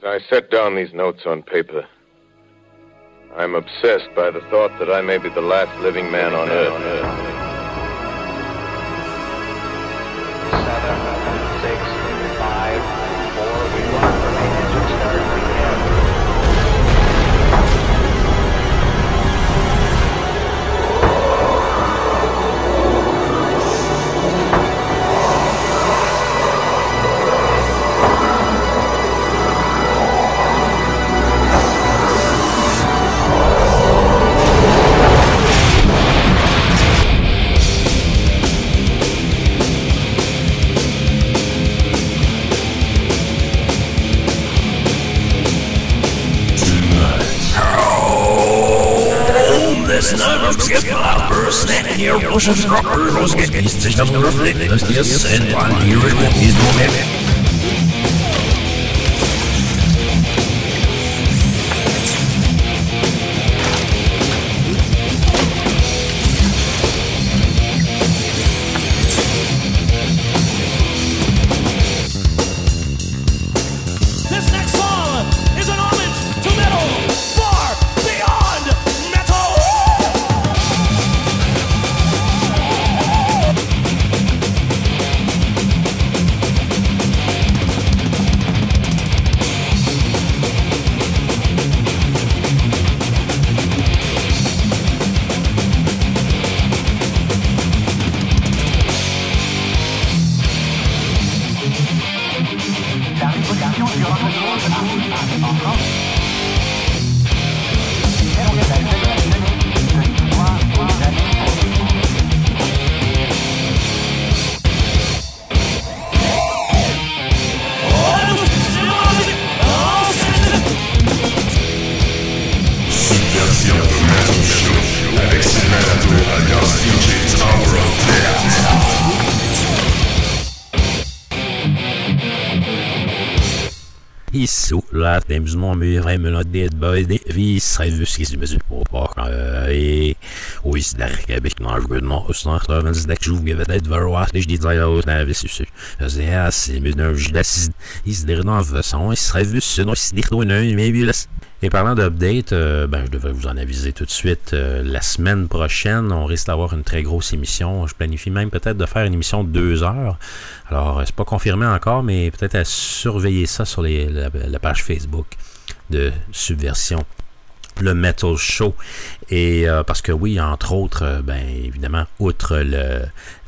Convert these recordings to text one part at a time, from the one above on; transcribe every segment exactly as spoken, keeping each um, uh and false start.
I set down these notes on paper, I'm obsessed by the thought that I may be the last living man on earth. Seven, six, five, four, we lock for main engine start, begin. Hier was het schakker, was het niet zich dan reflecten, dat is de cent van hier is het niet meer. Isolat dem som om vi fremmer det bøyde vi serviskes på bakna i og i sterke beknargrunna og snart av en stek sjuge vet det var at det de og nervøs så ja c'est mais nervøs is der nav sans i service non c'est non mais vi Et parlant d'update, euh, ben, je devrais vous en aviser tout de suite. Euh, la semaine prochaine, on risque d'avoir une très grosse émission. Je planifie même peut-être de faire une émission de deux heures. Alors, c'est pas confirmé encore, mais peut-être à surveiller ça sur les, la, la page Facebook de Subversion. Le Metal Show. Et euh, parce que oui, entre autres, euh, ben évidemment, outre le,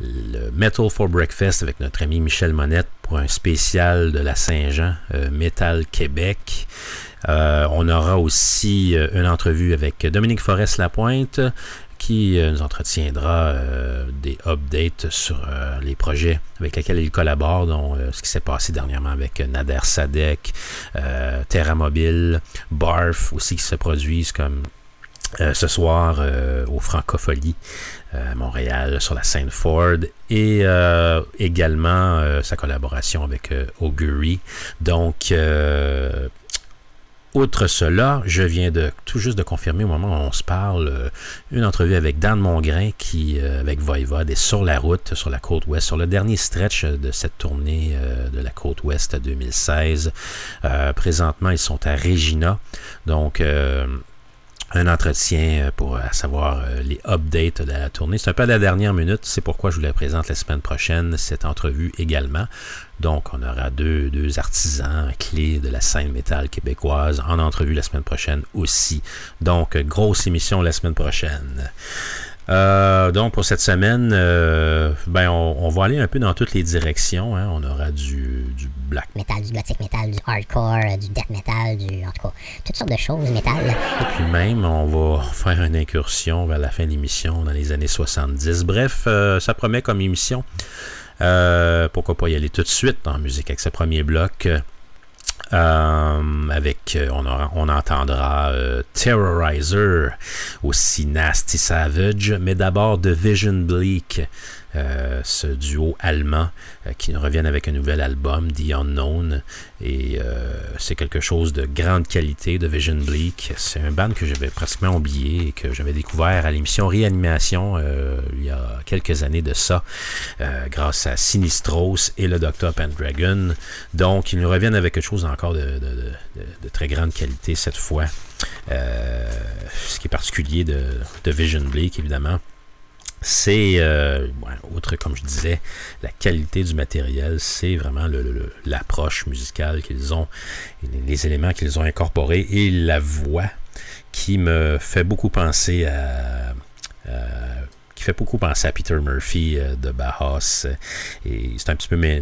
le Metal for Breakfast avec notre ami Michel Monette pour un spécial de la Saint-Jean, euh, Metal Québec. Euh, on aura aussi euh, une entrevue avec Dominique Forest-Lapointe qui euh, nous entretiendra euh, des updates sur euh, les projets avec lesquels il collabore, dont euh, ce qui s'est passé dernièrement avec Nader Sadek, euh, Terra Mobile, Barf aussi qui se produisent comme euh, ce soir euh, au Francophonie à Montréal sur la scène Ford et euh, également euh, sa collaboration avec euh, Augury. Donc euh, outre cela, je viens de tout juste de confirmer au moment où on se parle euh, une entrevue avec Dan Mongrain qui, euh, avec Voivode, est sur la route, sur la côte ouest, sur le dernier stretch de cette tournée euh, de la côte ouest deux mille seize. Euh, présentement, ils sont à Regina. Donc, euh, un entretien pour à savoir euh, les updates de la tournée. C'est un peu à la dernière minute, c'est pourquoi je vous la présente la semaine prochaine, cette entrevue également. Donc, on aura deux, deux artisans clés de la scène métal québécoise en entrevue la semaine prochaine aussi. Donc, grosse émission la semaine prochaine. Euh, donc, pour cette semaine, euh, ben, on, on va aller un peu dans toutes les directions. Hein. On aura du, du black metal, du gothic metal, du hardcore, du death metal, du, en tout cas, toutes sortes de choses métal. Et puis même, on va faire une incursion vers la fin de l'émission dans les années soixante-dix. Bref, euh, ça promet comme émission. Euh, pourquoi pas y aller tout de suite en musique avec ce premier bloc. Euh, avec on, aura, on entendra euh, Terrorizer, aussi Nasty Savage, mais d'abord The Vision Bleak, euh, ce duo allemand euh, qui nous reviennent avec un nouvel album, The Unknown, et euh, c'est quelque chose de grande qualité, de Vision Bleak. C'est un band que j'avais pratiquement oublié et que j'avais découvert à l'émission Réanimation euh, il y a quelques années de ça, euh, grâce à Sinistros et le docteur Pendragon. Donc, ils nous reviennent avec quelque chose encore de, de, de, de très grande qualité cette fois. Euh, ce qui est particulier de, de Vision Bleak, évidemment, c'est, euh, ouais, outre, comme je disais, la qualité du matériel, c'est vraiment le, le, l'approche musicale qu'ils ont, les, les éléments qu'ils ont incorporés et la voix qui me fait beaucoup penser à... à qui fait beaucoup penser à Peter Murphy euh, de Bauhaus. Et c'est un petit peu, mais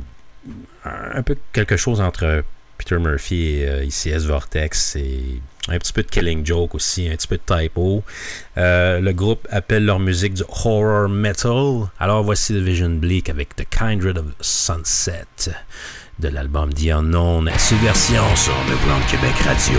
un peu quelque chose entre Peter Murphy et euh, I C S Vortex, et un petit peu de Killing Joke aussi, un petit peu de Typo. Euh, le groupe appelle leur musique du horror metal. Alors voici The Vision Bleak avec The Kindred of Sunset de l'album The Unknown, subversion sur Underground Québec Radio.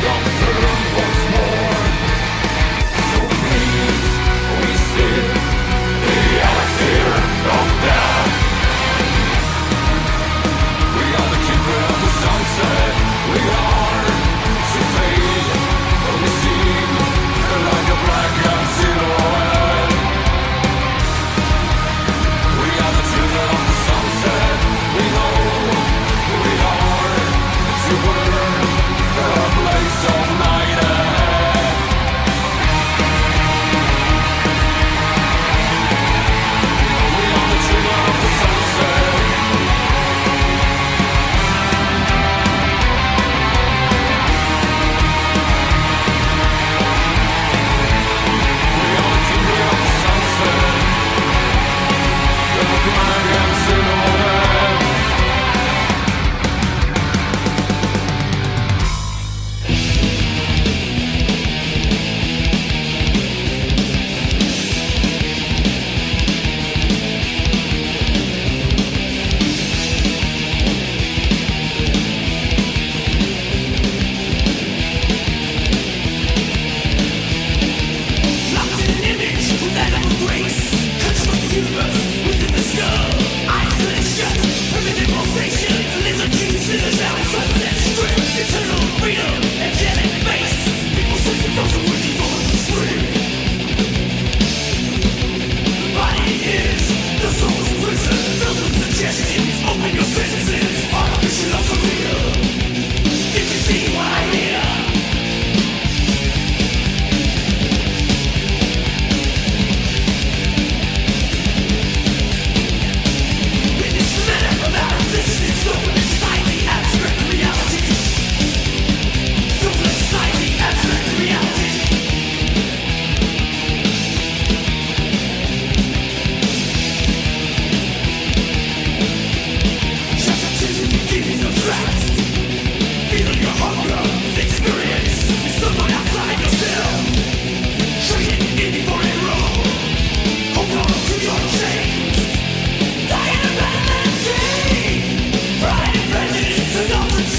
So please, we sit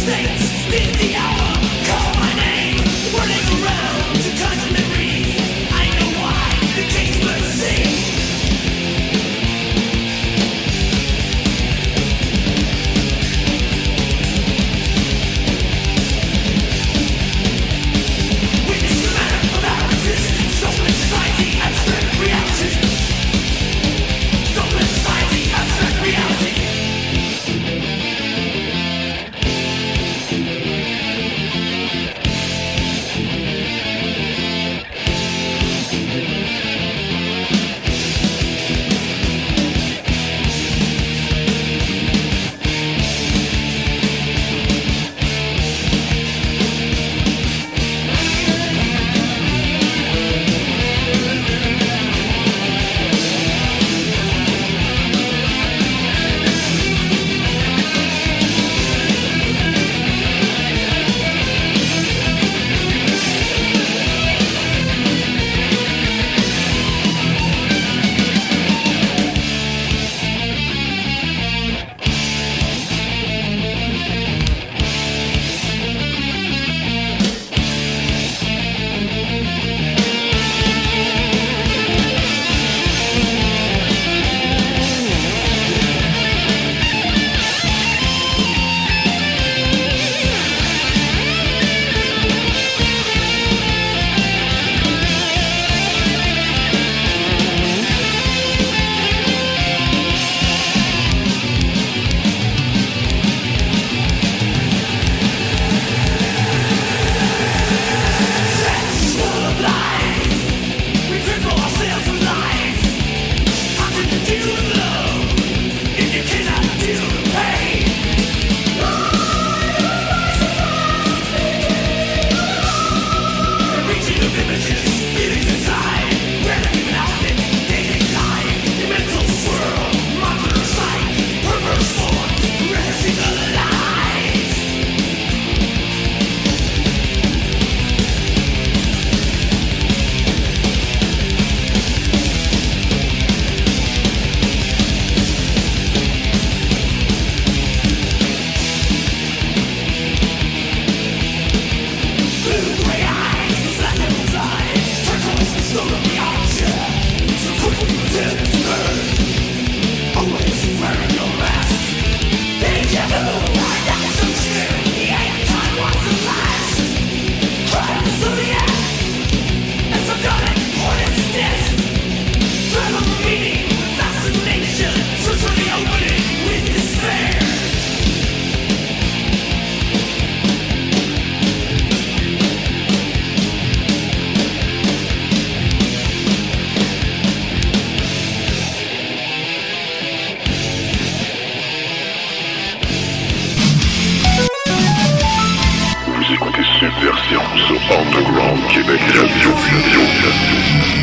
Subversion sur Underground Québec Radio. Radio, Radio.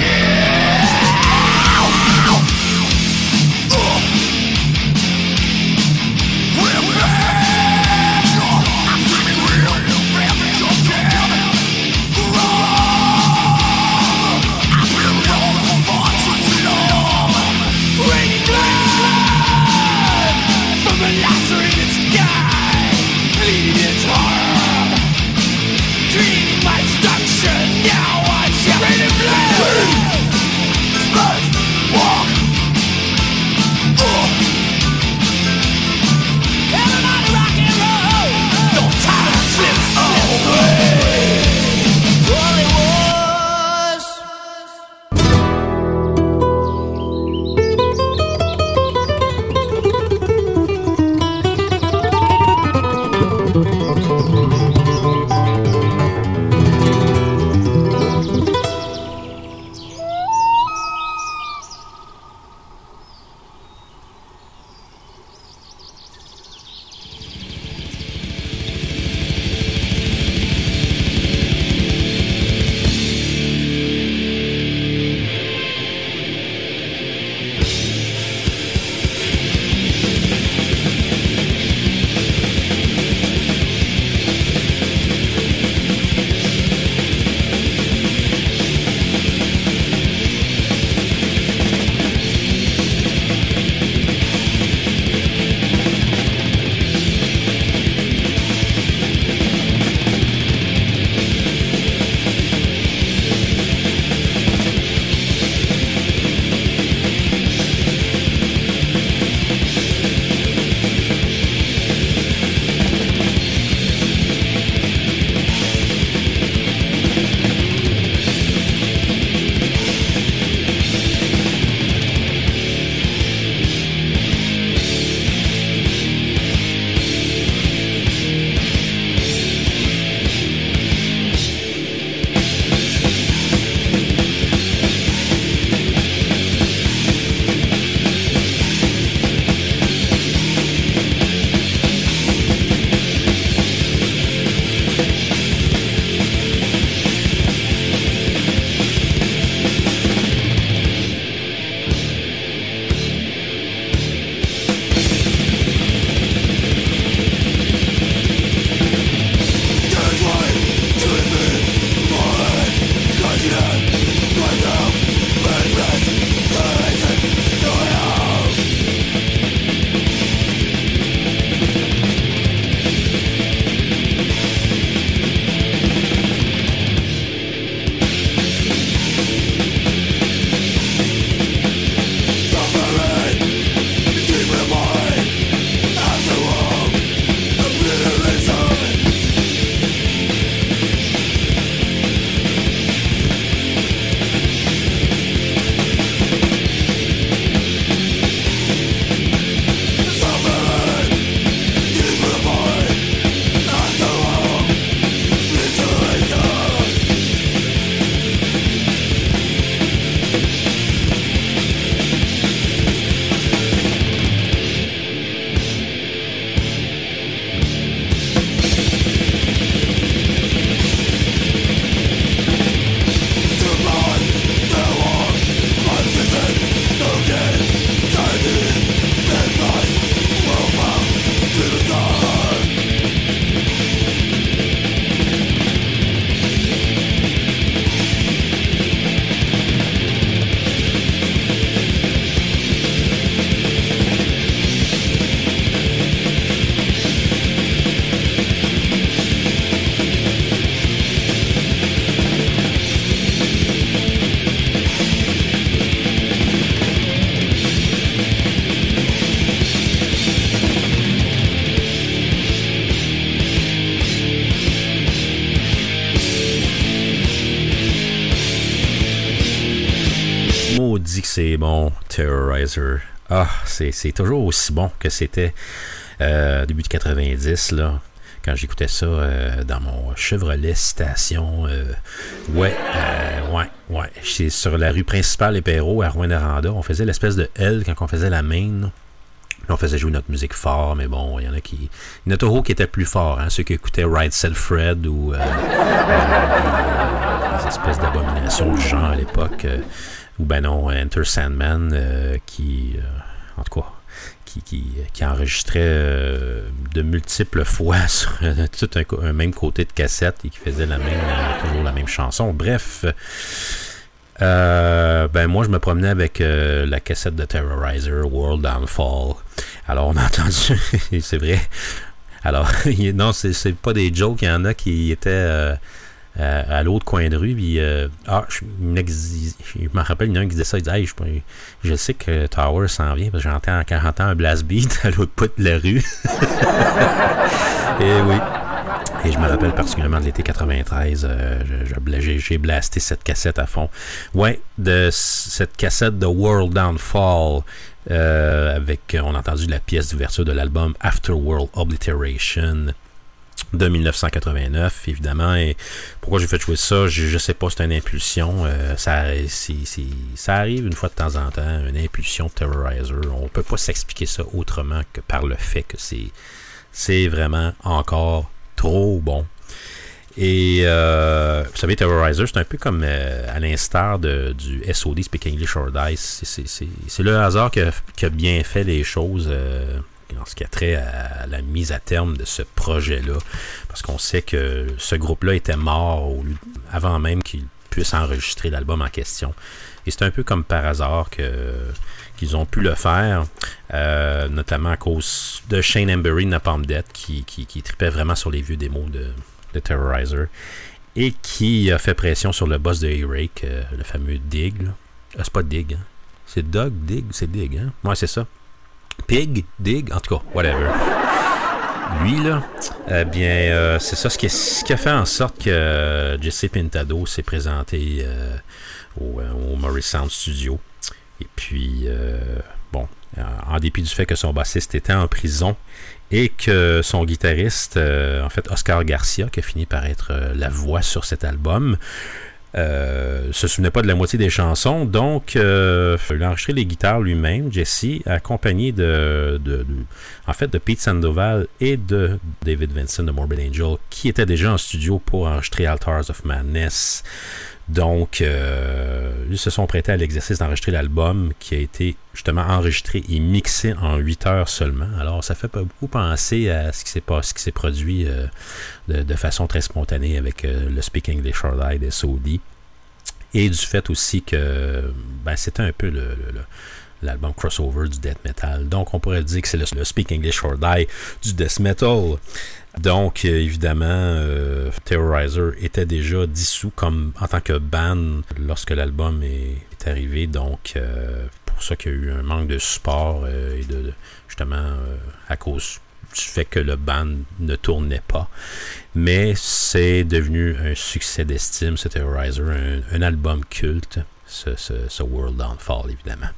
Dream my destruction, now I'm ready to blood. dit que c'est bon, Terrorizer. Ah, c'est, c'est toujours aussi bon que c'était euh, début de quatre-vingt-dix, là. Quand j'écoutais ça euh, dans mon Chevrolet Station. Euh, ouais, euh, ouais, ouais. C'est sur la rue principale Les Perraux à Rouyn-Noranda. On faisait l'espèce de L quand on faisait la main. On faisait jouer notre musique fort, mais bon, il y en a qui... Il y en a toujours qui étaient plus forts, hein, ceux qui écoutaient Right Said Fred ou euh, euh, des, des espèces d'abominations du genre à l'époque. Euh, ou ben non, Enter Sandman, euh, qui... Euh, en tout cas... Qui, qui, qui enregistrait euh, de multiples fois sur euh, tout un, un même côté de cassette et qui faisait la même, euh, toujours la même chanson. Bref, euh, ben moi je me promenais avec euh, la cassette de Terrorizer, World Downfall. Alors on a entendu, c'est vrai. Alors, non, c'est, c'est pas des jokes, il y en a qui étaient... Euh, à, à l'autre coin de rue, puis euh, ah, je, je me rappelle, il y en a un qui disait ça, il disait hey, je, je sais que Tower s'en vient, parce que j'entends, quand j'entends un blast beat à l'autre bout de la rue. Et oui. Et je me rappelle particulièrement de l'été quatre-vingt-treize, euh, je, j'ai, j'ai blasté cette cassette à fond. Ouais, de cette cassette de World Downfall, euh, avec, on a entendu la pièce d'ouverture de l'album Afterworld Obliteration de dix-neuf cent quatre-vingt-neuf, évidemment. Et pourquoi j'ai fait jouer ça, je, je sais pas, c'est une impulsion. Euh, ça, c'est, c'est, ça arrive une fois de temps en temps, une impulsion de Terrorizer. On peut pas s'expliquer ça autrement que par le fait que c'est, c'est vraiment encore trop bon. Et euh, vous savez, Terrorizer, c'est un peu comme euh, à l'instar de, du S O D, Speak English or Die. C'est, c'est, c'est, c'est le hasard qui a, qui a bien fait les choses. Euh, en ce qui a trait à la mise à terme de ce projet-là, parce qu'on sait que ce groupe-là était mort au lieu, avant même qu'il puisse enregistrer l'album en question. Et c'est un peu comme par hasard que, qu'ils ont pu le faire, euh, notamment à cause de Shane Embury de Napalm Death, qui, qui, qui tripait vraiment sur les vieux démos de, de Terrorizer, et qui a fait pression sur le boss de A-Rake, euh, le fameux Dig. Là. Ah, c'est pas Dig, hein? C'est Doug, Dig, c'est Dig, hein? Ouais, c'est ça. Pig, Dig, en tout cas, whatever. Lui, là, eh bien, euh, c'est ça ce qui, ce qui a fait en sorte que euh, Jesse Pintado s'est présenté euh, au, au Murray Sound Studio. Et puis, euh, bon, en dépit du fait que son bassiste était en prison et que son guitariste, euh, en fait, Oscar Garcia, qui a fini par être euh, la voix sur cet album, Euh, se souvenait pas de la moitié des chansons, donc euh, il a enregistré les guitares lui-même, Jesse, accompagné de, de, de en fait de Pete Sandoval et de David Vincent de Morbid Angel, qui étaient déjà en studio pour enregistrer Altars of Madness. Donc, euh, ils se sont prêtés à l'exercice d'enregistrer l'album qui a été justement enregistré et mixé en huit heures seulement. Alors, ça fait pas beaucoup penser à ce qui s'est passé, ce qui s'est produit euh, de, de façon très spontanée avec euh, le Speak English or Die de S O D. Et du fait aussi que ben, c'était un peu le, le, le l'album crossover du death metal. Donc, on pourrait dire que c'est le, le Speak English or Die du death metal. Donc, euh, évidemment, euh, Terrorizer était déjà dissous comme en tant que band lorsque l'album est, est arrivé. Donc, euh, pour ça qu'il y a eu un manque de support euh, et de, de justement euh, à cause du fait que le band ne tournait pas. Mais c'est devenu un succès d'estime, ce Terrorizer, un, un album culte, ce, ce, ce World Downfall, évidemment.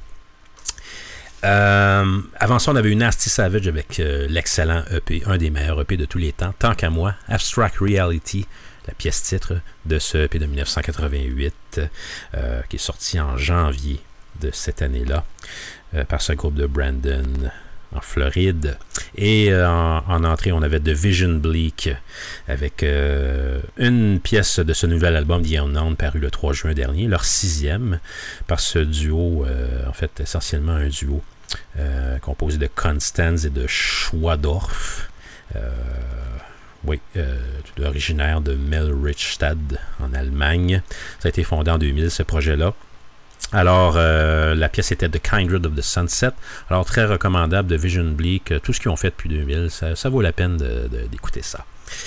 Euh, avant ça, on avait eu Nasty Savage avec euh, l'excellent E P, un des meilleurs E P de tous les temps, tant qu'à moi, Abstract Reality, la pièce titre de ce E P de dix-neuf cent quatre-vingt-huit, euh, qui est sorti en janvier de cette année-là, euh, par ce groupe de Brandon en Floride. Et euh, en, en entrée, on avait The Vision Bleak avec euh, une pièce de ce nouvel album The Unknown paru le trois juin dernier, leur sixième, par ce duo, euh, en fait essentiellement un duo euh, composé de Constanz et de Schwadorf, euh, oui, euh, originaire de Melrichstad en Allemagne. Ça a été fondé en deux mille, ce projet-là. Alors, euh, la pièce était The Kindred of the Sunset. Alors, très recommandable de Vision Bleak. Tout ce qu'ils ont fait depuis deux mille, ça, ça vaut la peine de, de, d'écouter ça.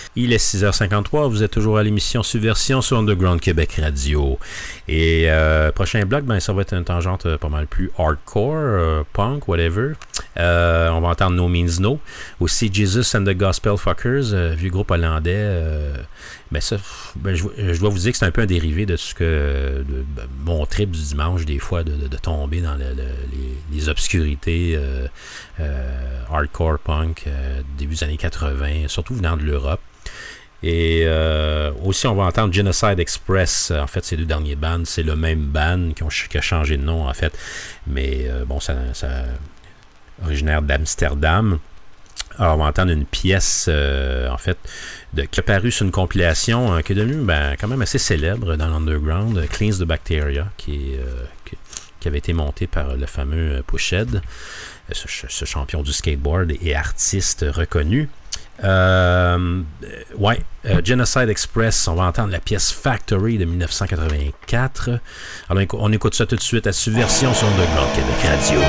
Il est six heures cinquante-trois, vous êtes toujours à l'émission Subversion sur Underground Québec Radio. Et euh, prochain bloc, ben, ça va être une tangente euh, pas mal plus hardcore, euh, punk, whatever. Euh, on va entendre No Means No. Aussi Jesus and the Gospel Fuckers, euh, vieux groupe hollandais. Euh, ben ça, ben je, je dois vous dire que c'est un peu un dérivé de ce que de, ben, mon trip du dimanche, des fois, de, de, de tomber dans le, le, les, les obscurités euh, euh, hardcore punk euh, début des années quatre-vingts, surtout venant de l'Europe. Et euh, aussi, on va entendre Genocide Express. En fait, ces deux derniers bands, c'est le même band qui, ont, qui a changé de nom, en fait. Mais euh, bon, ça, ça originaire d'Amsterdam. Alors, on va entendre une pièce, euh, en fait, de, qui a paru sur une compilation hein, qui est devenue ben, quand même assez célèbre dans l'underground, Cleans the Bacteria, qui, est, euh, qui, qui avait été monté par le fameux Pushhead, ce, ce champion du skateboard et artiste reconnu. Euh, ouais, euh, Genocide Express, on va entendre la pièce Factory de dix-neuf cent quatre-vingt-quatre. Alors, on écoute ça tout de suite à Subversion sur Underground Québec Radio.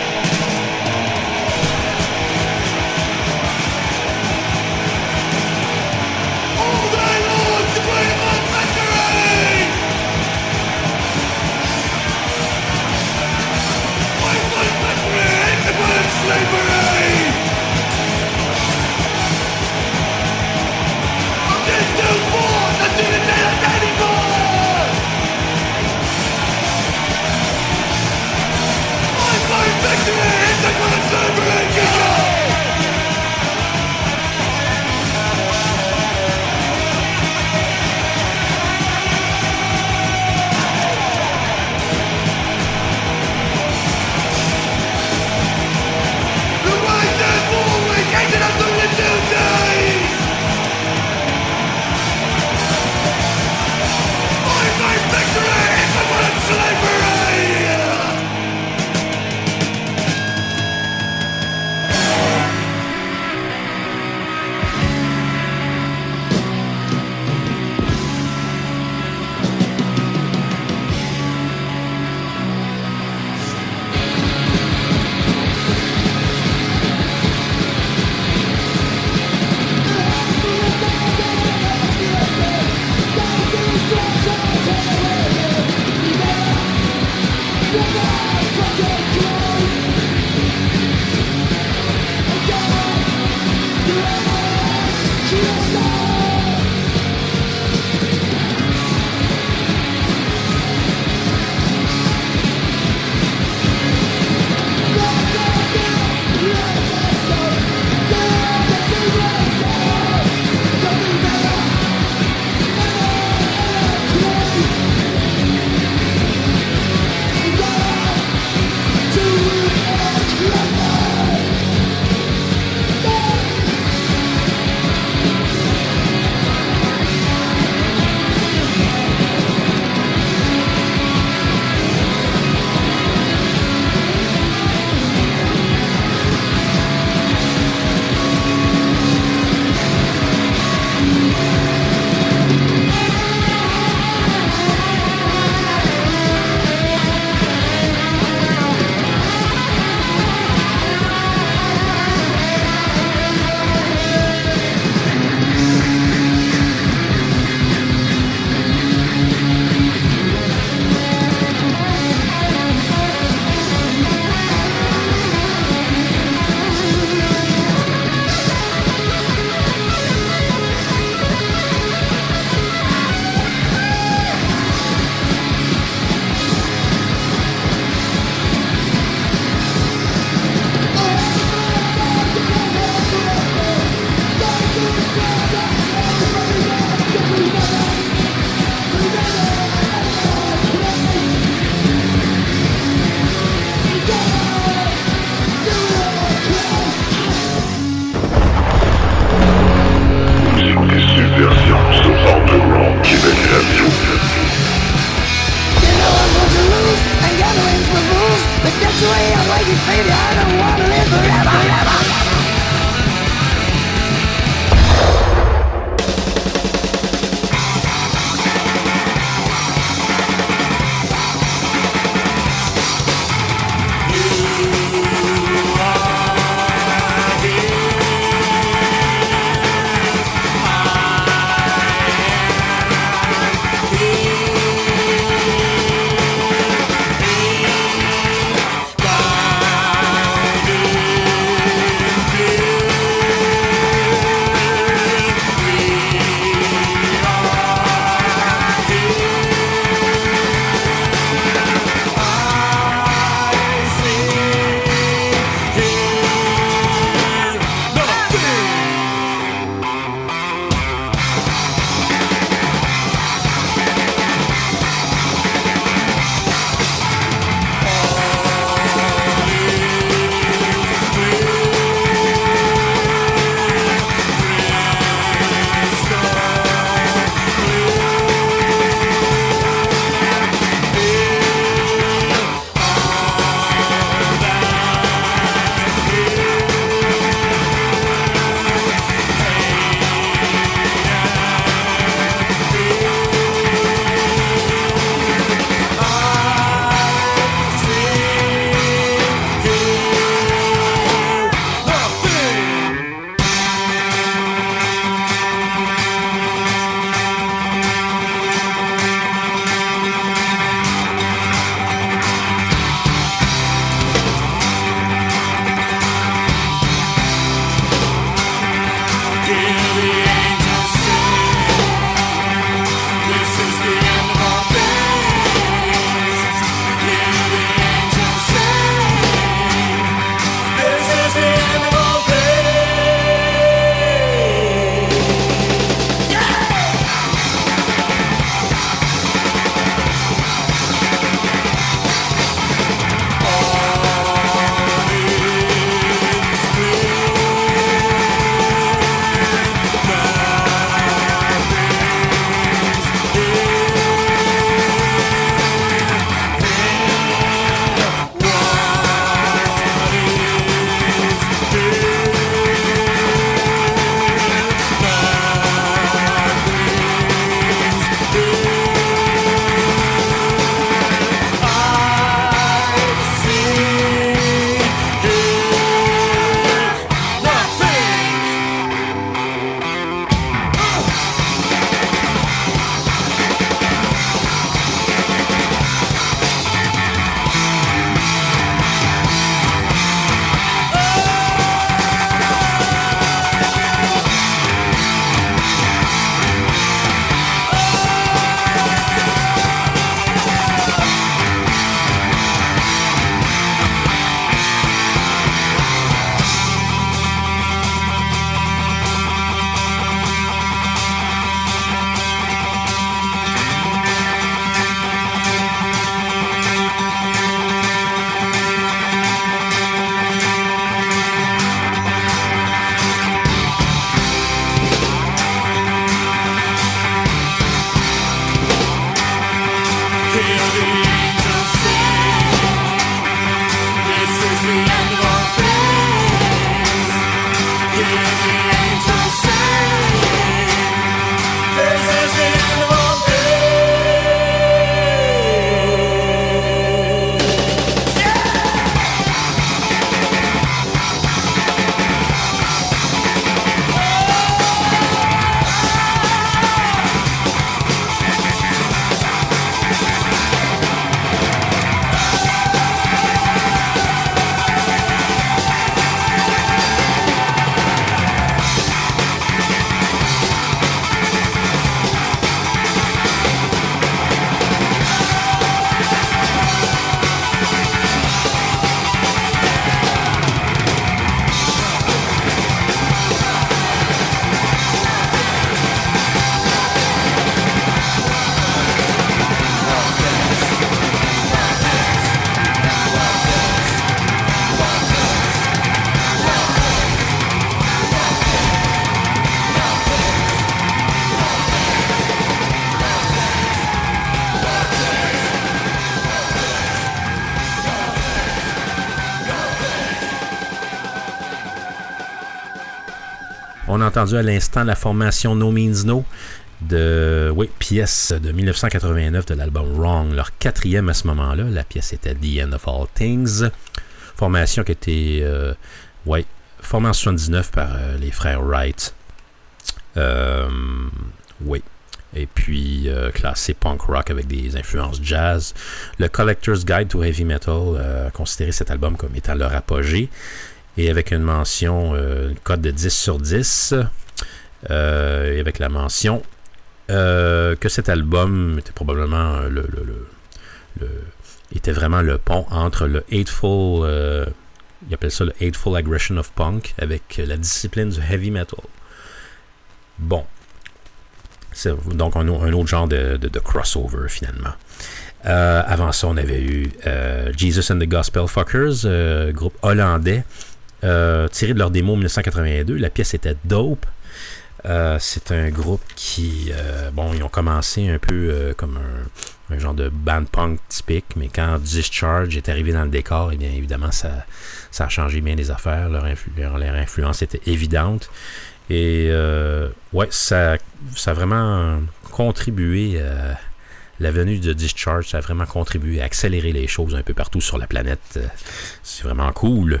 On a entendu à l'instant la formation No Means No, de, oui, pièce de dix-neuf cent quatre-vingt-neuf de l'album Wrong, leur quatrième à ce moment-là. La pièce était The End of All Things. Formation qui a été, euh, ouais, formée en soixante-dix-neuf par euh, les frères Wright. Euh, oui. Et puis euh, classé punk rock avec des influences jazz. Le Collector's Guide to Heavy Metal euh, a considéré cet album comme étant leur apogée. Et avec une mention, euh, une cote de dix sur dix. Euh, et avec la mention euh, que cet album était probablement le, le, le, le était vraiment le pont entre le hateful, euh, il appelle ça le hateful aggression of punk avec la discipline du heavy metal. Bon, c'est donc un, un autre genre de, de, de crossover finalement. Euh, avant ça, on avait eu euh, Jesus and the Gospel Fuckers, euh, groupe hollandais, euh, tiré de leur démo dix-neuf cent quatre-vingt-deux. La pièce était Dope. Euh, c'est un groupe qui, euh, bon, ils ont commencé un peu euh, comme un, un genre de band punk typique, mais quand Discharge est arrivé dans le décor, eh bien évidemment, ça, ça a changé bien les affaires. Leur, influ- leur, leur influence était évidente. Et, euh, ouais, ça, ça a vraiment contribué à la venue de Discharge, ça a vraiment contribué à accélérer les choses un peu partout sur la planète. C'est vraiment cool.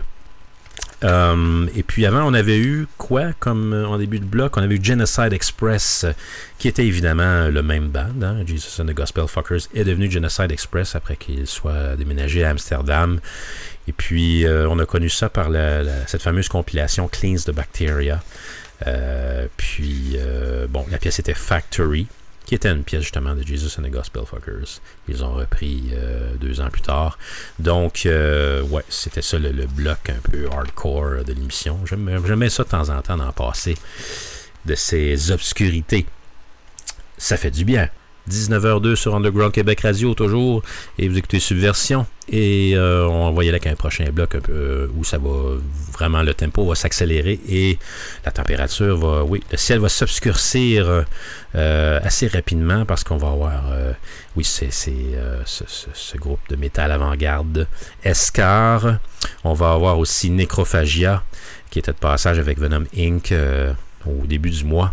Um, et puis avant, on avait eu quoi comme euh, en début de bloc? On avait eu Genocide Express, euh, qui était évidemment le même band. Hein? Jesus and the Gospel Fuckers est devenu Genocide Express après qu'il soit déménagé à Amsterdam. Et puis, euh, on a connu ça par la, la, cette fameuse compilation Cleans the Bacteria. Euh, puis, euh, bon, la pièce était Factory, qui était une pièce justement de Jesus and the Gospel Fuckers. Ils ont repris euh, deux ans plus tard. Donc, euh, ouais, c'était ça le, le bloc un peu hardcore de l'émission. J'aime, j'aimais ça de temps en temps d'en passer de ces obscurités. Ça fait du bien. dix-neuf heures deux sur Underground Québec Radio toujours, et vous écoutez Subversion, et euh, on va y aller avec un prochain bloc un peu, euh, où ça va vraiment, le tempo va s'accélérer et la température va, oui, le ciel va s'obscurcir euh, assez rapidement parce qu'on va avoir, euh, oui, c'est, c'est euh, ce, ce, ce groupe de métal avant-garde Escar. On va avoir aussi Necrophagia qui était de passage avec Venom Incorporated euh, au début du mois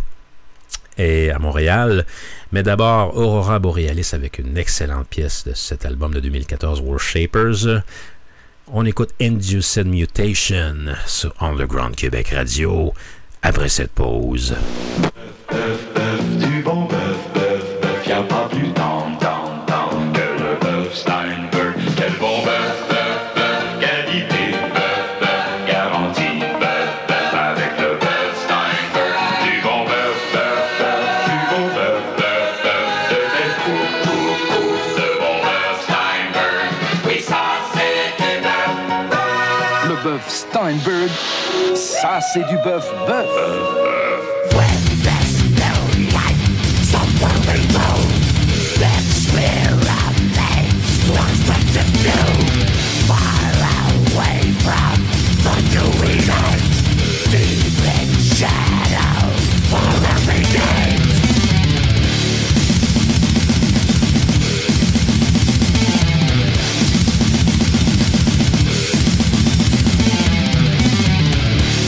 et à Montréal. Mais d'abord, Aurora Borealis avec une excellente pièce de cet album de deux mille quatorze, Worshapers. On écoute Induced Mutation sur Underground Québec Radio après cette pause. Bœuf, bœuf, du bon bœuf, bœuf, bœuf, y'a pas plus tant, tant, tant que le bœuf Steinberg. Quel bon bœuf, bœuf, bœuf, qualité, bœuf, bœuf, garantie, bœuf, bœuf, avec le bœuf Steinberg. Du bon bœuf, bœuf, bœuf, du bon bœuf, bœuf, bœuf, de bête court, court, court, de bon bœuf Steinberg. Oui, ça c'est du bœuf, bœuf. Le bœuf Steinberg, ça c'est du bœuf bœuf.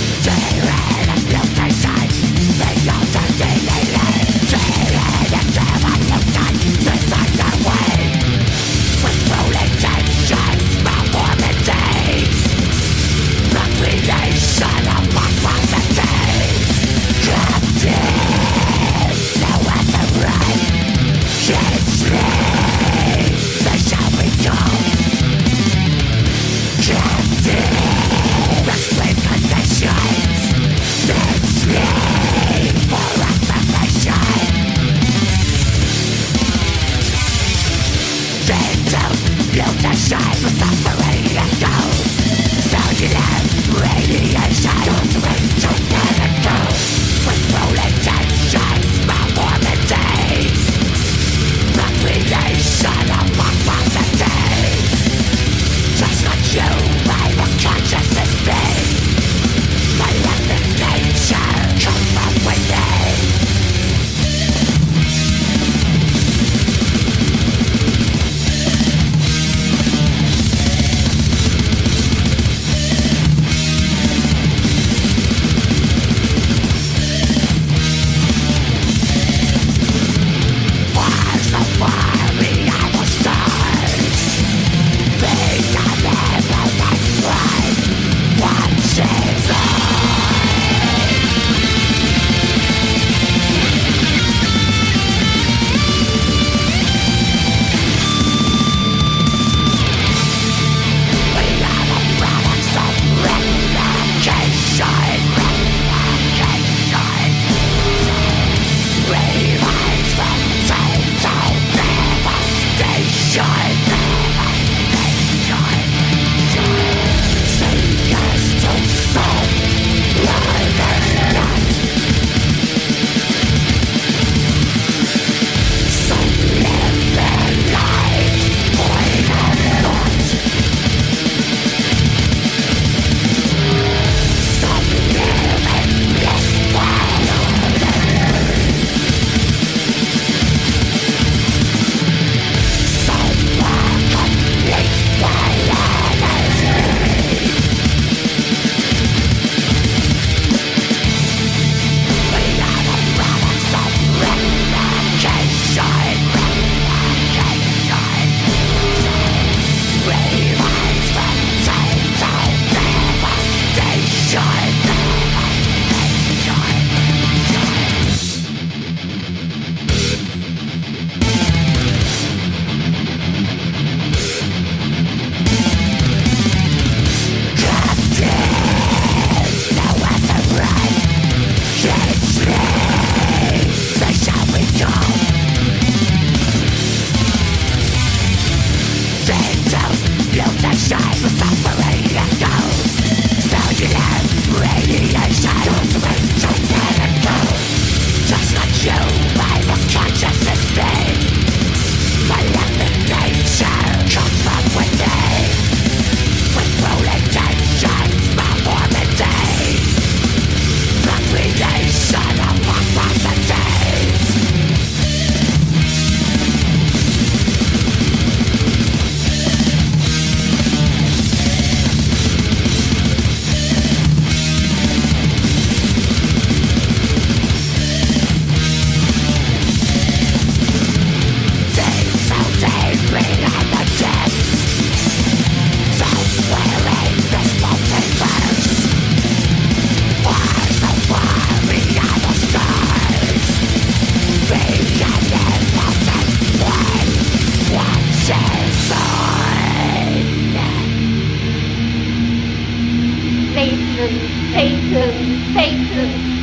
They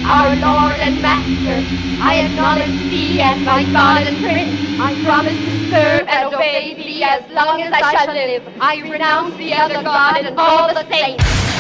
our Lord and Master, I acknowledge thee as my God and Prince. I promise to serve and obey thee as long as I shall live. I renounce the other God and all the saints.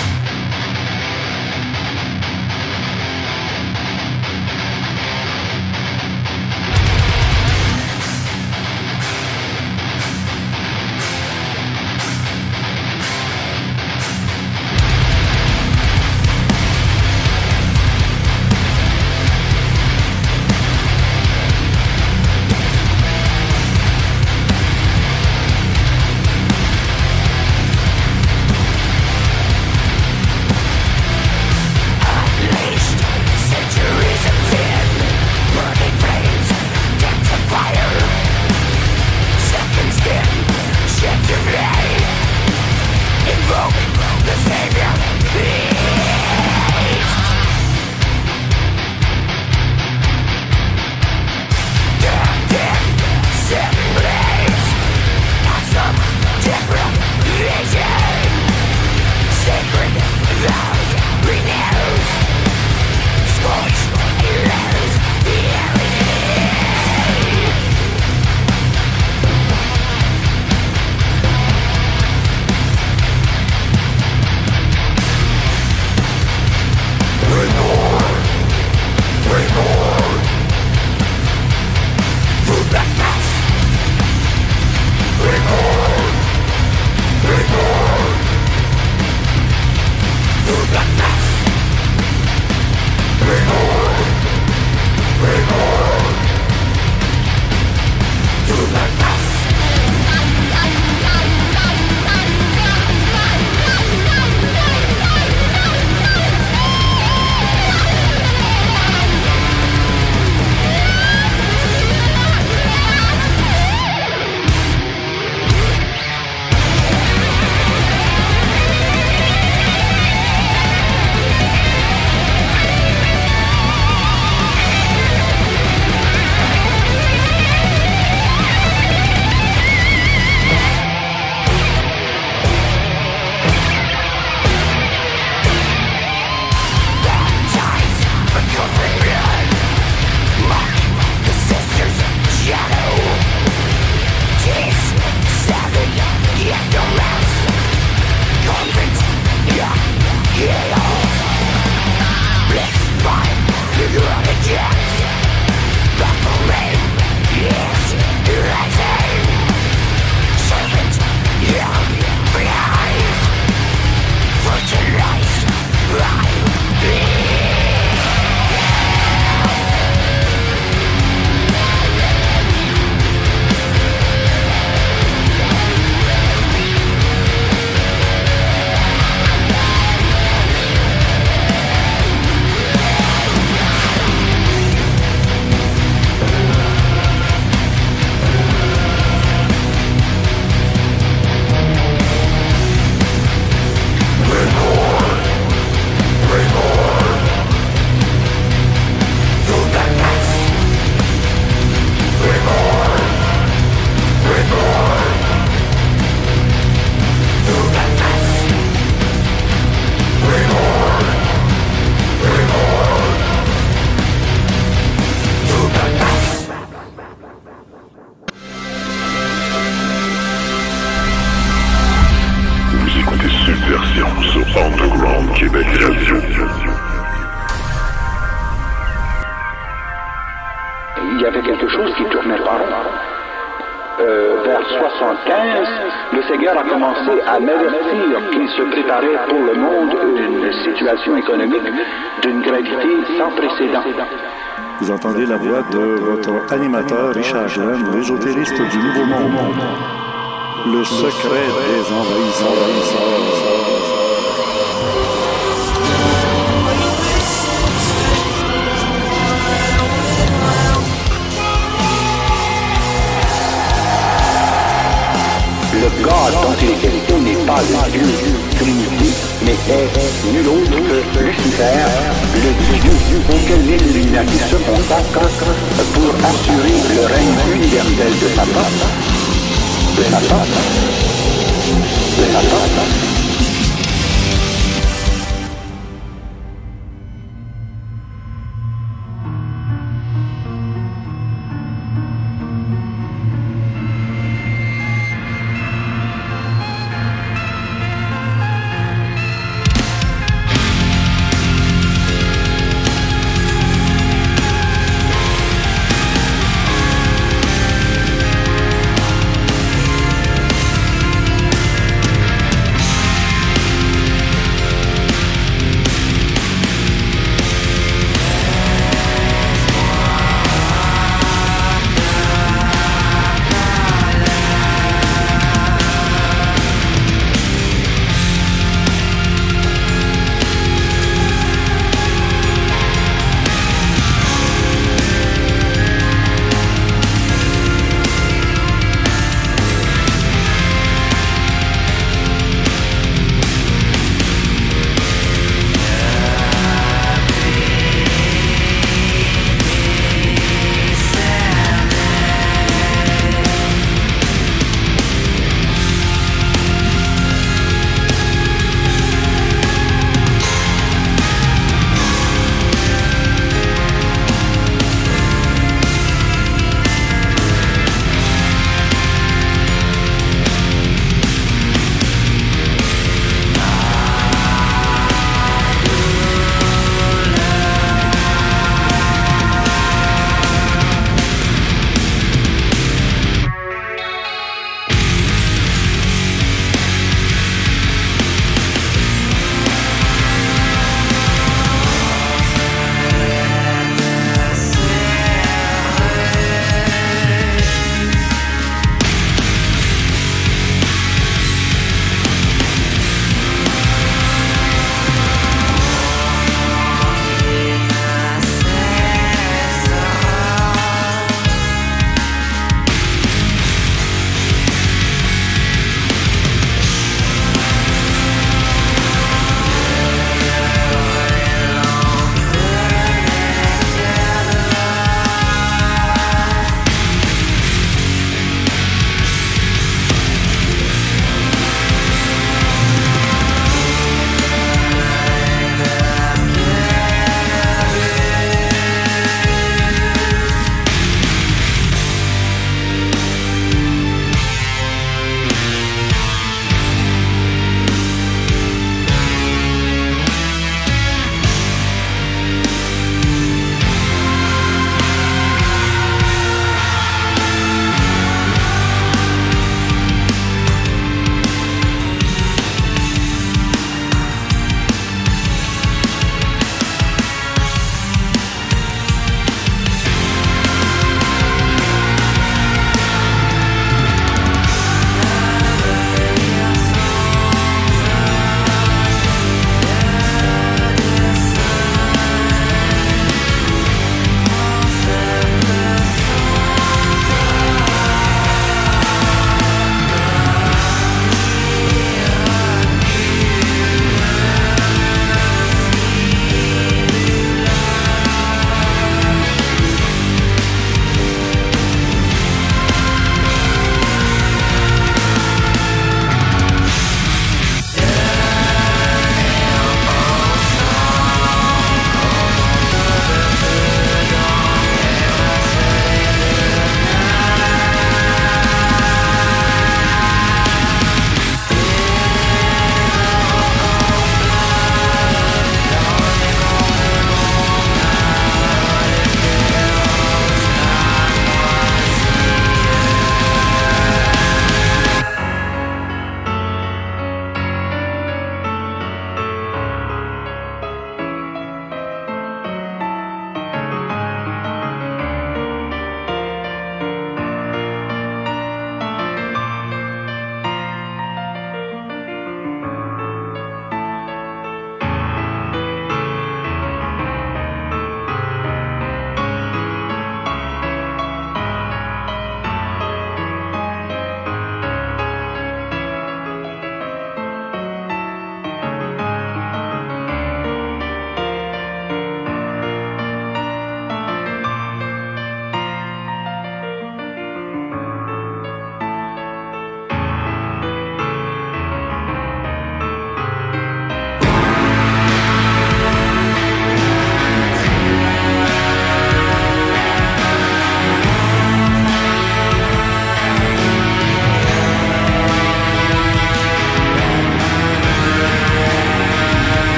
Underground Québec Radio. Il y avait quelque chose qui tournait pas rond. Euh, vers soixante-quinze, le Seigneur a commencé à m'avertir qu'il se préparait pour le monde une situation économique d'une gravité sans précédent. Vous entendez la voix de votre animateur Richard Glenn, l'ésotériste du Nouveau Monde. Le secret des envahisseurs. Le God dont il est question n'est pas le Dieu Trinité, mais est nul autre que Lucifer, le Dieu auquel les Illuminati se consacrent pour assurer le règne universel de Satan, de Satan, de Satan.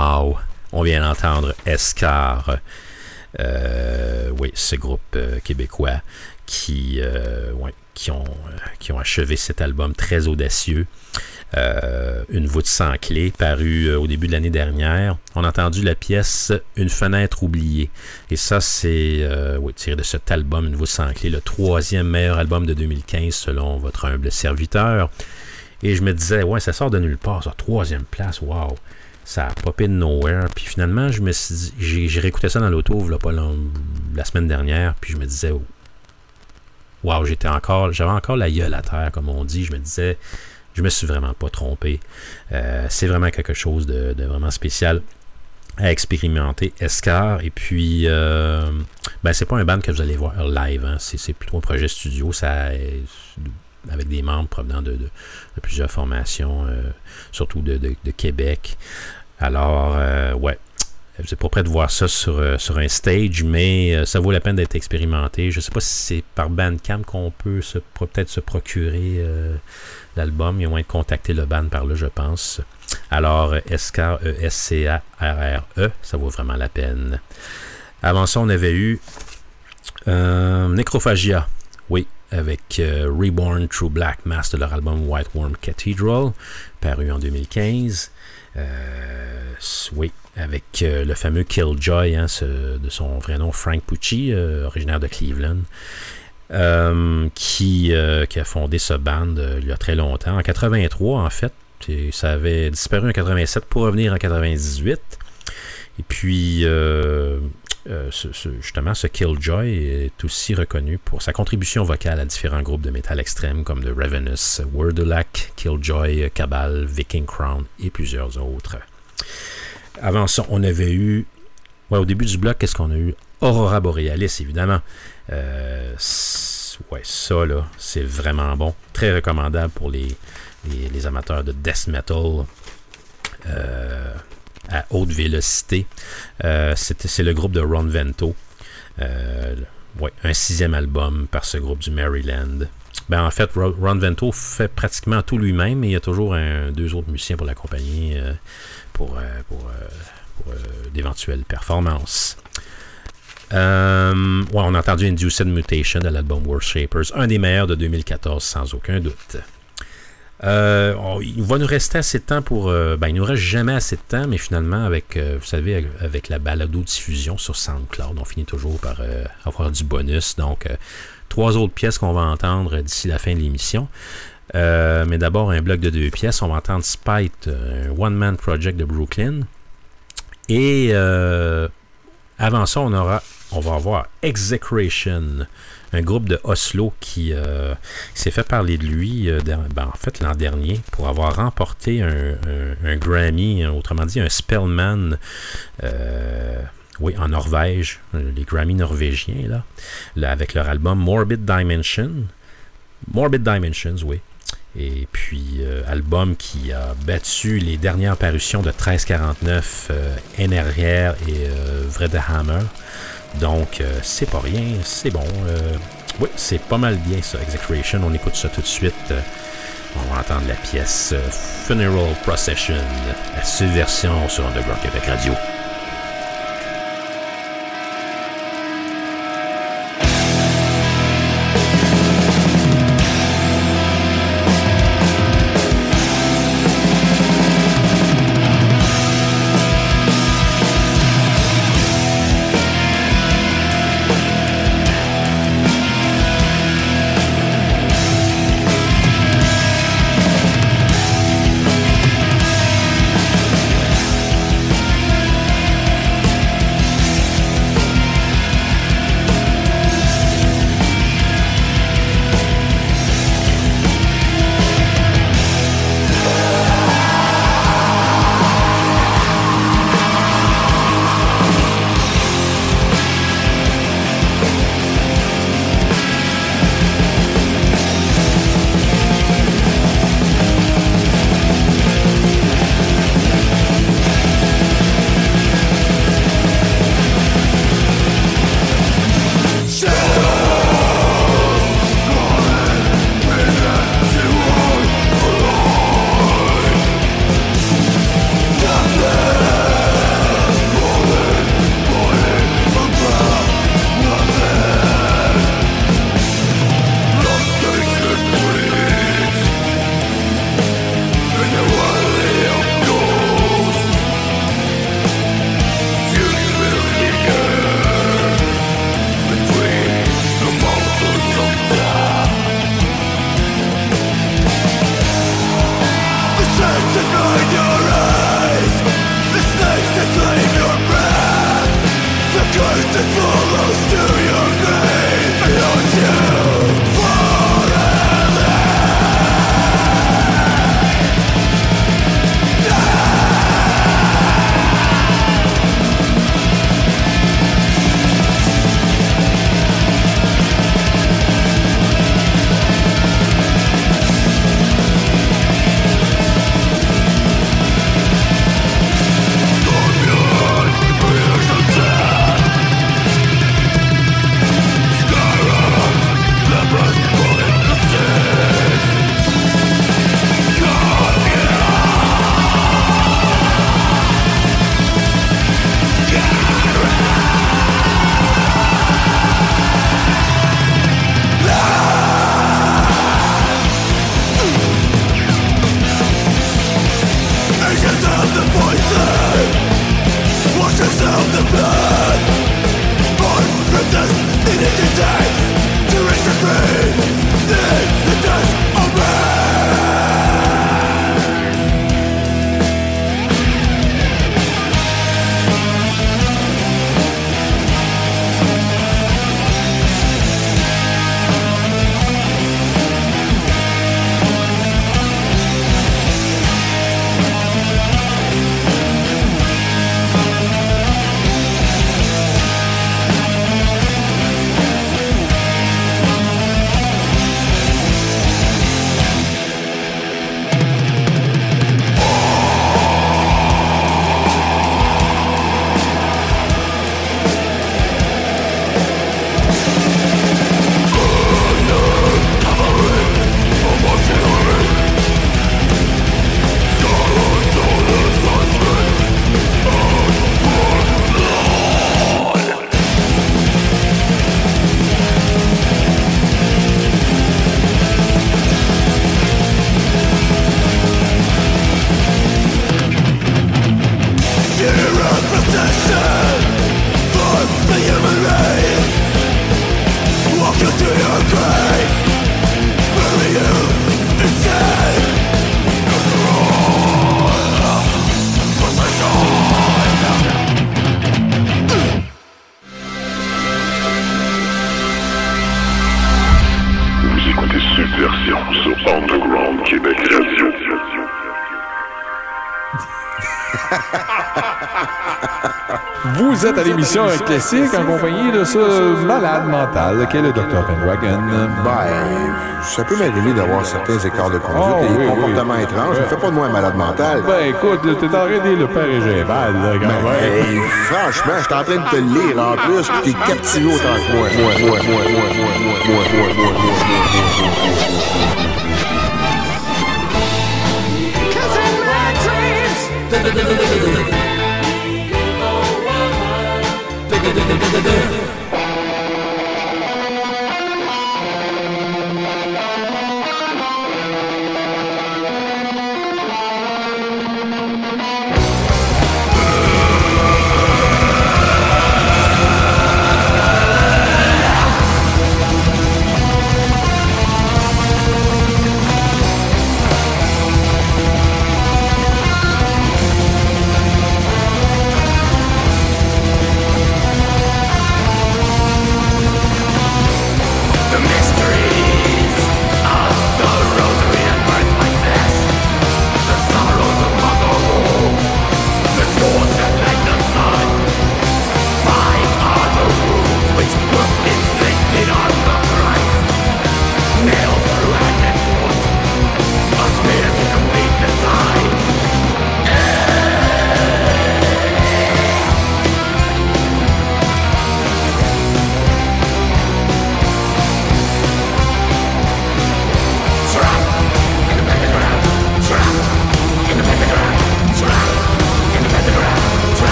Wow! On vient d'entendre Escar. Euh, oui, ce groupe euh, québécois qui, euh, ouais, qui, ont, euh, qui ont achevé cet album très audacieux. Euh, une voûte sans clé, paru euh, au début de l'année dernière. On a entendu la pièce Une fenêtre oubliée. Et ça, c'est euh, oui, tiré de cet album, Une voûte sans clé, le troisième meilleur album de deux mille quinze selon votre humble serviteur. Et je me disais, ouais, ça sort de nulle part, ça, troisième place, wow! Ça a popé de nowhere. Puis finalement, je me suis dit, j'ai, j'ai réécouté ça dans l'auto là, pas long, la semaine dernière, puis je me disais, wow, j'étais encore, j'avais encore la gueule à terre, comme on dit. Je me disais, je me suis vraiment pas trompé. Euh, c'est vraiment quelque chose de, de vraiment spécial à expérimenter. Escar, et puis, euh, ben, c'est pas un band que vous allez voir live, hein. c'est, c'est plutôt un projet studio, ça, avec des membres provenant de, de, de plusieurs formations, euh, surtout de, de, de Québec. Alors, euh, ouais, vous n'êtes pas prêt de voir ça sur, euh, sur un stage, mais euh, ça vaut la peine d'être expérimenté. Je ne sais pas si c'est par Bandcamp qu'on peut se, peut-être se procurer euh, l'album. Il y a moyen de contacter le band par là, je pense. Alors, Escar, E S C A R R E, ça vaut vraiment la peine. Avant ça, on avait eu euh, Necrophagia, oui, avec euh, Reborn Through Black Mass de leur album White Worm Cathedral, paru en deux mille quinze. Euh, oui, avec euh, le fameux Killjoy, hein, ce, de son vrai nom Frank Pucci, euh, originaire de Cleveland, euh, qui, euh, qui a fondé ce band euh, il y a très longtemps, en quatre-vingt-trois en fait, et ça avait disparu en quatre-vingt-sept pour revenir en quatre-vingt-dix-huit. Et puis, euh, euh, ce, ce, justement, ce Killjoy est aussi reconnu pour sa contribution vocale à différents groupes de métal extrême comme The Ravenous, Wordulac, Killjoy, Cabal, Viking Crown et plusieurs autres. Avant ça, on avait eu, ouais, au début du bloc, qu'est-ce qu'on a eu? Aurora Borealis, évidemment. Euh, ouais, ça, là, c'est vraiment bon. Très recommandable pour les, les, les amateurs de death metal euh, à haute vélocité. Euh, c'est, c'est le groupe de Ron Vento. Euh, ouais, un sixième album par ce groupe du Maryland. Ben, en fait, Ron Vento fait pratiquement tout lui-même, mais il y a toujours un, deux autres musiciens pour l'accompagner euh, pour, euh, pour, euh, pour euh, d'éventuelles performances. Euh, ouais, on a entendu Induced Mutation de l'album Worshapers, un des meilleurs de deux mille quatorze sans aucun doute. Euh, on, il va nous rester assez de temps pour... Euh, ben, il nous reste jamais assez de temps, mais finalement, avec, euh, vous savez, avec, avec la balado-diffusion sur SoundCloud, on finit toujours par euh, avoir du bonus. Donc, euh, trois autres pièces qu'on va entendre d'ici la fin de l'émission. Euh, mais d'abord, un bloc de deux pièces. On va entendre Spite, un one-man project de Brooklyn. Et euh, avant ça, on aura... On va avoir Execration, un groupe de Oslo qui, euh, qui s'est fait parler de lui euh, der- ben, en fait l'an dernier pour avoir remporté un, un, un Grammy, autrement dit un Spellman euh, oui, en Norvège, les Grammy norvégiens là, là, avec leur album Morbid Dimension. Morbid Dimensions, oui. Et puis, euh, album qui a battu les dernières parutions de treize quarante-neuf, euh, N R R et euh, Vredehammer. Donc, euh, c'est pas rien, c'est bon. Euh, oui, c'est pas mal bien ça, Execration. On écoute ça tout de suite. Euh, on va entendre la pièce euh, Funeral Procession, la subversion sur Underground Québec Radio. We'll be right back. Vous êtes à l'émission Classique en compagnie de ce malade mental qu'est le docteur Pendragon. Ben, ça peut m'arriver d'avoir certains écarts de conduite oh, et oui, comportements oui. étranges. Ça Ouais. fait pas de moi un malade mental. Ben écoute, t'es en train de dire le père est génial, là, quand Ben, même. hey, franchement, je suis en train de te le lire en plus, puis t'es captivé autant que moi. Moi, moi, moi, moi, moi, moi, moi, moi, moi, moi,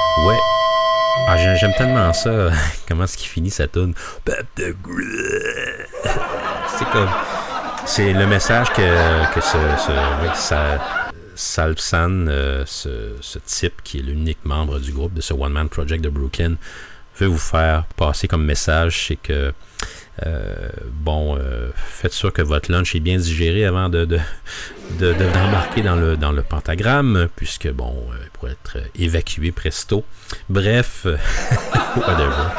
J'aime tellement ça. Comment est-ce qu'il finit sa toune? comme... C'est le message que, que ce, ce, oui, ça, Salpsan, euh, ce, ce type qui est l'unique membre du groupe de ce One Man Project de Brooklyn, veut vous faire passer comme message, c'est que euh, bon, euh, faites sûr que votre lunch est bien digéré avant de, de, de, de d'embarquer dans le, dans le pentagramme, puisque bon, euh, il pourrait être évacué presto. Bref, whatever.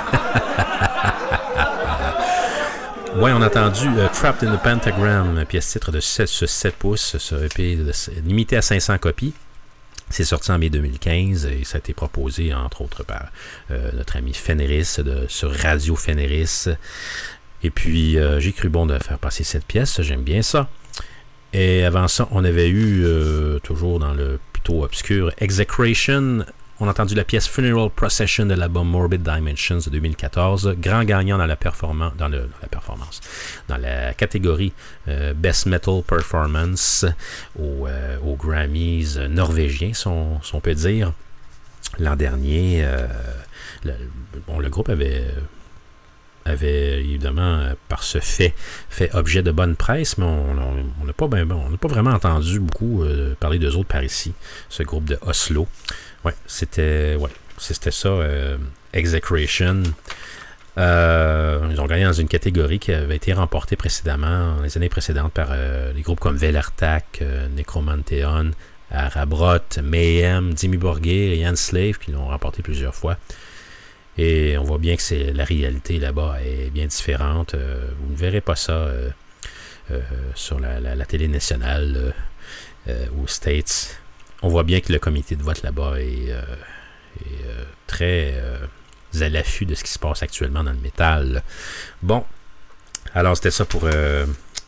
Ouais, on a entendu uh, Trapped in the Pentagram, pièce titre de sept, ce sept pouces, ce E P de, limité à cinq cents copies. C'est sorti en mai deux mille quinze et ça a été proposé, entre autres, par euh, notre ami Fenris de, sur Radio Fenris. Et puis, euh, j'ai cru bon de faire passer cette pièce, j'aime bien ça. Et avant ça, on avait eu, euh, toujours dans le plutôt obscur, Execration. On a entendu la pièce Funeral Procession de l'album Morbid Dimensions de deux mille quatorze, grand gagnant dans la, performance, dans, le, dans la performance, dans la catégorie euh, Best Metal Performance aux, euh, aux Grammys norvégiens, si on, si on peut dire. L'an dernier, euh, le, bon, le groupe avait, avait évidemment, par ce fait, fait objet de bonne presse, mais on n'a pas, ben, bon, on n'a pas vraiment entendu beaucoup euh, parler d'eux autres par ici, ce groupe de Oslo. Ouais, c'était, ouais, c'était ça, euh, Execration. Euh, ils ont gagné dans une catégorie qui avait été remportée précédemment, dans les années précédentes, par euh, des groupes comme Velartak, euh, Necromantheon, Arabrot, Mayhem, Dimmu Borgir et Jan Slave, qui l'ont remporté plusieurs fois. Et on voit bien que c'est, la réalité là-bas est bien différente. Euh, vous ne verrez pas ça euh, euh, sur la, la, la télé nationale euh, euh, aux States. On voit bien que le comité de vote là-bas est, euh, est euh, très euh, à l'affût de ce qui se passe actuellement dans le métal. Bon, alors c'était ça pour euh,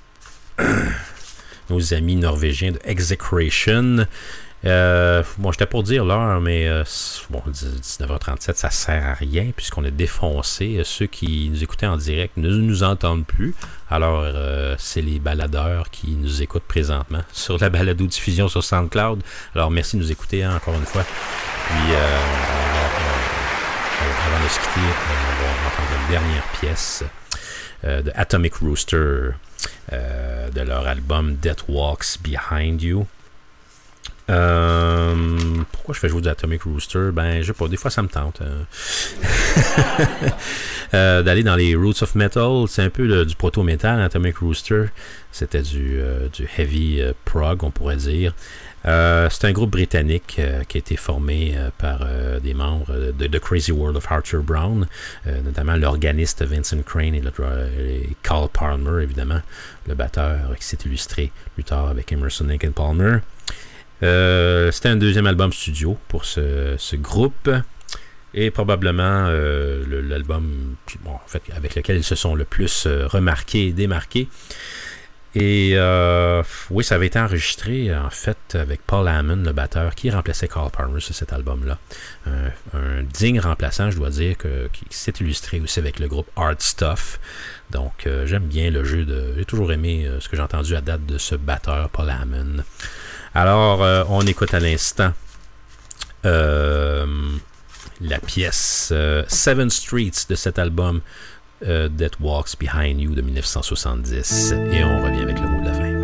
nos amis norvégiens de Execration. Euh, bon, j'étais pour dire l'heure, mais euh, bon, dix-neuf heures trente-sept, ça sert à rien puisqu'on a défoncé. Ceux qui nous écoutaient en direct ne nous entendent plus. Alors, euh, c'est les baladeurs qui nous écoutent présentement sur la balado-diffusion sur SoundCloud. Alors, merci de nous écouter hein, encore une fois. Puis, euh, euh, avant de se quitter, on va entendre une dernière pièce euh, de Atomic Rooster euh, de leur album Death Walks Behind You. Euh, pourquoi je fais jouer du Atomic Rooster? Ben, je sais pas, des fois ça me tente. Euh. euh, d'aller dans les Roots of Metal, c'est un peu le, du proto-metal, Atomic Rooster. C'était du, euh, du heavy euh, prog, on pourrait dire. Euh, c'est un groupe britannique euh, qui a été formé euh, par euh, des membres de The Crazy World of Arthur Brown, euh, notamment l'organiste Vincent Crane et, le, et Carl Palmer, évidemment, le batteur qui s'est illustré plus tard avec Emerson, Lake and Palmer. Euh, c'était un deuxième album studio pour ce, ce groupe et probablement euh, le, l'album bon, en fait, avec lequel ils se sont le plus euh, remarqués et démarqués. Et euh, oui, ça avait été enregistré en fait avec Paul Hammond, le batteur, qui remplaçait Carl Palmer sur cet album-là. Un, un digne remplaçant, je dois dire, que, qui s'est illustré aussi avec le groupe Hard Stuff. Donc euh, j'aime bien le jeu de... J'ai toujours aimé euh, ce que j'ai entendu à date de ce batteur, Paul Hammond. Alors, euh, on écoute à l'instant euh, la pièce euh, Seven Streets de cet album euh, Death Walks Behind You de dix-neuf cent soixante-dix et on revient avec le mot de la fin.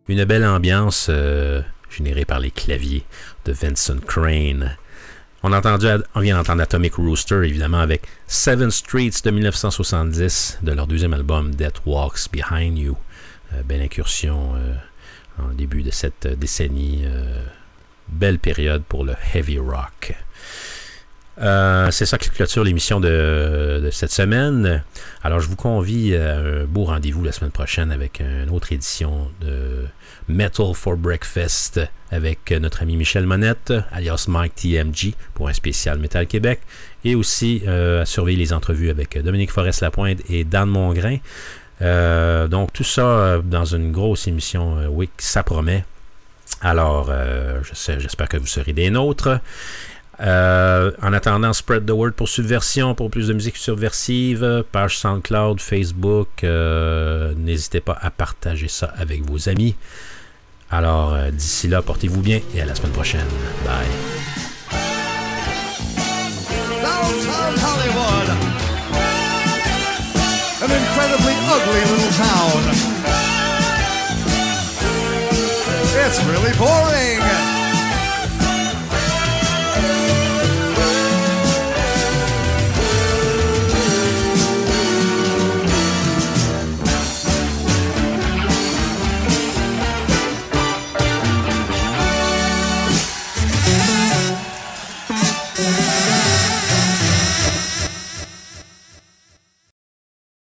Une belle ambiance euh, générée par les claviers de Vincent Crane. On a entendu, on vient d'entendre Atomic Rooster, évidemment, avec Seven Streets de dix-neuf cent soixante-dix, de leur deuxième album, Death Walks Behind You. Euh, belle incursion euh, en début de cette décennie. Euh, belle période pour le heavy rock. Euh, c'est ça qui clôture l'émission de, de cette semaine. Alors, je vous convie à un beau rendez-vous la semaine prochaine avec une autre édition de Metal for Breakfast avec notre ami Michel Monette, alias Mike T M G, pour un spécial Metal Québec. Et aussi euh, à surveiller les entrevues avec Dominique Forest-Lapointe et Dan Mongrain. Euh, donc, tout ça euh, dans une grosse émission. Euh, oui, ça promet. Alors, euh, je sais, j'espère que vous serez des nôtres. Euh, en attendant, spread the word pour Subversion, pour plus de musique subversive, page SoundCloud, Facebook. Euh, n'hésitez pas à partager ça avec vos amis. Alors, euh, d'ici là, portez-vous bien et à la semaine prochaine. Bye. Downtown Hollywood, an incredibly ugly little town. It's really boring.